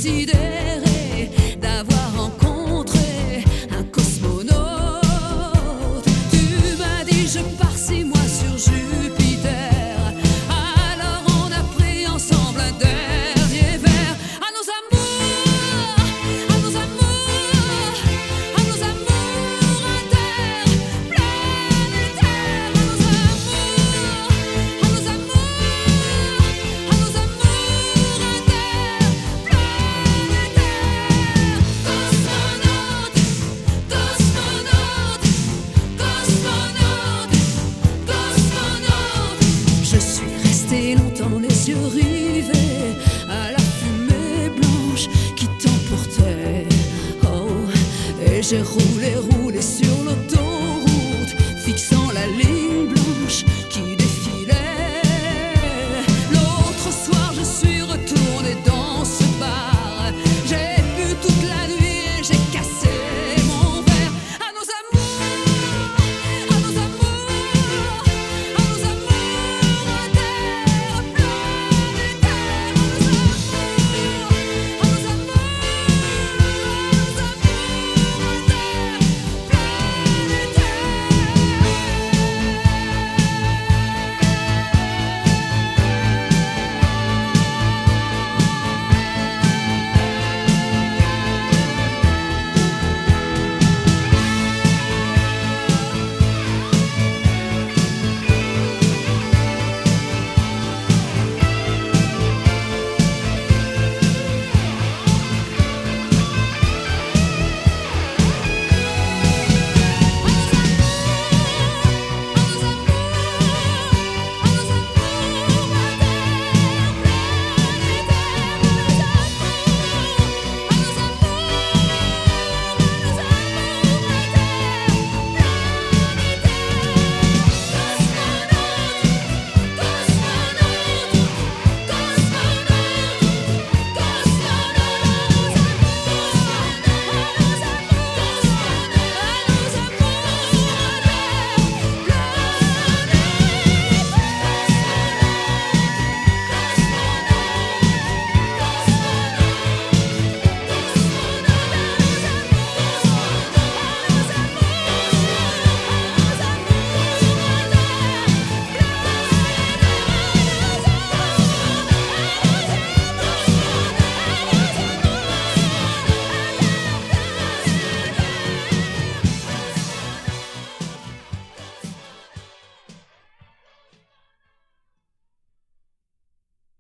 sidérée d'avoir rencontré un cosmonaute. Tu m'as dit je pars 6 mois sur Jupiter. Alors on a pris ensemble un dernier verre. À nos amours, à nos amours, à nos amours interplanétaires. À nos amours, à nos amours, à nos amours interplanétaires. Cosmonaute, cosmonaute, cosmonaute, cosmonaute. Je suis resté longtemps les yeux rivés à la fumée blanche qui t'emportait. Oh, et j'ai roulé sur l'auto.